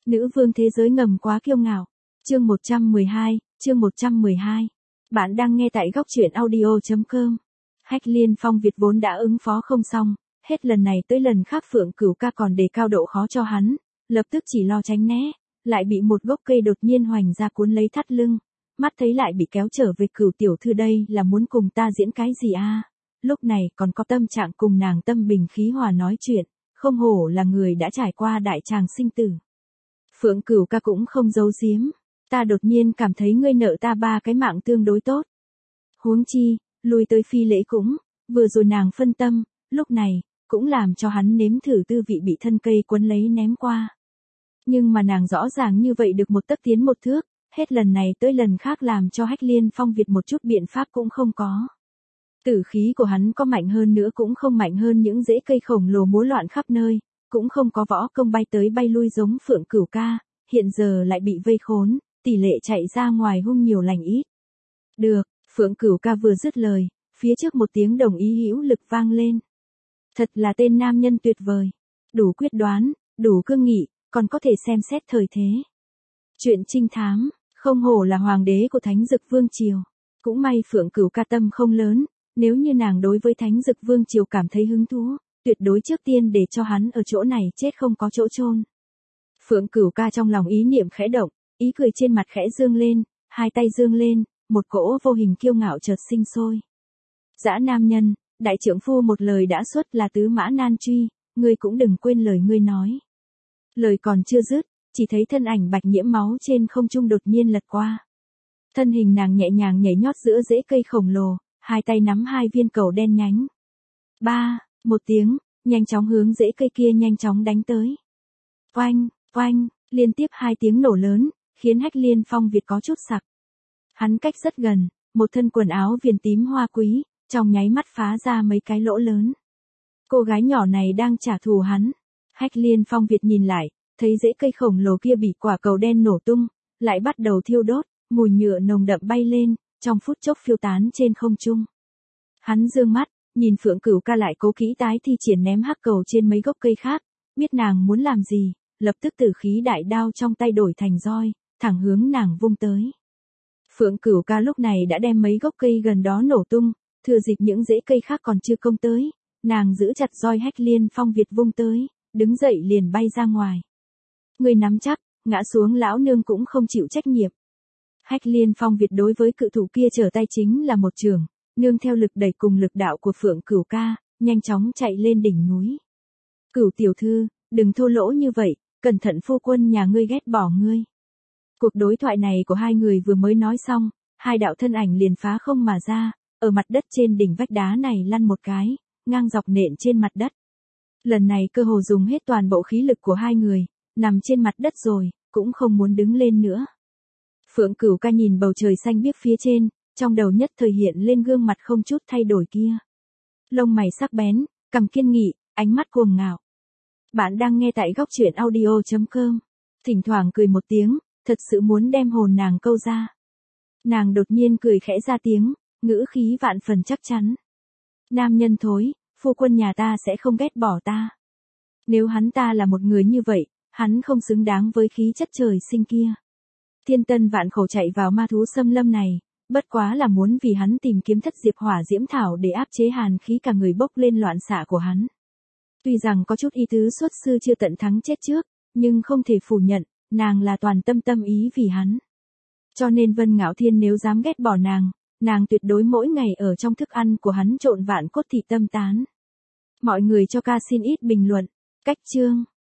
Nữ vương thế giới ngầm quá kiêu ngạo. Chương 112. Bạn đang nghe tại góc truyện audio.com. Hách Liên Phong Việt vốn đã ứng phó không xong, hết lần này tới lần khác Phượng Cửu Ca còn đề cao độ khó cho hắn, lập tức chỉ lo tránh né, lại bị một gốc cây đột nhiên hoành ra cuốn lấy thắt lưng, mắt thấy lại bị kéo trở về. Cửu tiểu thư đây là muốn cùng ta diễn cái gì a? Lúc này còn có tâm trạng cùng nàng tâm bình khí hòa nói chuyện, không hổ là người đã trải qua đại tràng sinh tử. Phượng Cửu Ca cũng không giấu giếm, ta đột nhiên cảm thấy ngươi nợ ta 3 cái mạng tương đối tốt. Huống chi, lui tới phi lễ cũng, vừa rồi nàng phân tâm, lúc này, cũng làm cho hắn nếm thử tư vị bị thân cây quấn lấy ném qua. Nhưng mà nàng rõ ràng như vậy được một tấc tiến một thước, hết lần này tới lần khác làm cho Hách Liên Phong Việt một chút biện pháp cũng không có. Tử khí của hắn có mạnh hơn nữa cũng không mạnh hơn những rễ cây khổng lồ múa loạn khắp nơi, cũng không có võ công bay tới bay lui giống Phượng Cửu Ca, hiện giờ lại bị vây khốn, tỷ lệ chạy ra ngoài hung nhiều lành ít. Được, Phượng Cửu Ca vừa dứt lời, phía trước một tiếng đồng ý hữu lực vang lên. Thật là tên nam nhân tuyệt vời, đủ quyết đoán, đủ cương nghị, còn có thể xem xét thời thế. Chuyện trinh thám, không hổ là hoàng đế của Thánh Dực Vương Triều. Cũng may Phượng Cửu Ca tâm không lớn, nếu như nàng đối với Thánh Dực Vương Triều cảm thấy hứng thú, tuyệt đối trước tiên để cho hắn ở chỗ này chết không có chỗ chôn. Phượng Cửu Ca trong lòng ý niệm khẽ động, ý cười trên mặt khẽ dương lên, hai tay dương lên, một cỗ vô hình kiêu ngạo chợt sinh sôi. Dã nam nhân, đại trưởng phu một lời đã xuất là tứ mã nan truy, ngươi cũng đừng quên lời ngươi nói. Lời còn chưa dứt, chỉ thấy thân ảnh bạch nhiễm máu trên không trung đột nhiên lật qua. Thân hình nàng nhẹ nhàng nhảy nhót giữa rễ cây khổng lồ, hai tay nắm 2 viên cầu đen nhánh. Một tiếng, nhanh chóng hướng rễ cây kia nhanh chóng đánh tới. Oanh, oanh, liên tiếp 2 tiếng nổ lớn, khiến Hách Liên Phong Việt có chút sặc. Hắn cách rất gần, một thân quần áo viền tím hoa quý, trong nháy mắt phá ra mấy cái lỗ lớn. Cô gái nhỏ này đang trả thù hắn. Hách Liên Phong Việt nhìn lại, thấy rễ cây khổng lồ kia bị quả cầu đen nổ tung, lại bắt đầu thiêu đốt, mùi nhựa nồng đậm bay lên, trong phút chốc phiêu tán trên không trung. Hắn dương mắt, nhìn Phượng Cửu Ca lại cố kỹ tái thi triển ném hắc cầu trên mấy gốc cây khác, biết nàng muốn làm gì, lập tức tử khí đại đao trong tay đổi thành roi, thẳng hướng nàng vung tới. Phượng Cửu Ca lúc này đã đem mấy gốc cây gần đó nổ tung, thừa dịp những rễ cây khác còn chưa công tới, nàng giữ chặt roi Hách Liên Phong Việt vung tới, đứng dậy liền bay ra ngoài. Người nắm chắc, ngã xuống lão nương cũng không chịu trách nhiệm. Hách Liên Phong Việt đối với cự thủ kia trở tay chính là một trường, nương theo lực đẩy cùng lực đạo của Phượng Cửu Ca, nhanh chóng chạy lên đỉnh núi. Cửu tiểu thư, đừng thô lỗ như vậy, cẩn thận phu quân nhà ngươi ghét bỏ ngươi. Cuộc đối thoại này của hai người vừa mới nói xong, 2 đạo thân ảnh liền phá không mà ra, ở mặt đất trên đỉnh vách đá này lăn một cái, ngang dọc nện trên mặt đất. Lần này cơ hồ dùng hết toàn bộ khí lực của 2 người, nằm trên mặt đất rồi, cũng không muốn đứng lên nữa. Phượng Cửu Ca nhìn bầu trời xanh biếc phía trên, trong đầu nhất thời hiện lên gương mặt không chút thay đổi kia. Lông mày sắc bén, cằm kiên nghị, ánh mắt cuồng ngạo. Bạn đang nghe tại góc truyện audio.com. Thỉnh thoảng cười một tiếng, thật sự muốn đem hồn nàng câu ra. Nàng đột nhiên cười khẽ ra tiếng, ngữ khí vạn phần chắc chắn. Nam nhân thối, phu quân nhà ta sẽ không ghét bỏ ta. Nếu hắn ta là một người như vậy, hắn không xứng đáng với khí chất trời sinh kia. Thiên tân vạn khổ chạy vào ma thú xâm lâm này, bất quá là muốn vì hắn tìm kiếm thất diệp hỏa diễm thảo để áp chế hàn khí cả người bốc lên loạn xạ của hắn. Tuy rằng có chút ý tứ xuất sư chưa tận thắng chết trước, nhưng không thể phủ nhận, nàng là toàn tâm tâm ý vì hắn. Cho nên Vân Ngạo Thiên nếu dám ghét bỏ nàng tuyệt đối mỗi ngày ở trong thức ăn của hắn trộn vạn cốt thịt tâm tán. Mọi người cho ca xin ít bình luận. Cách chương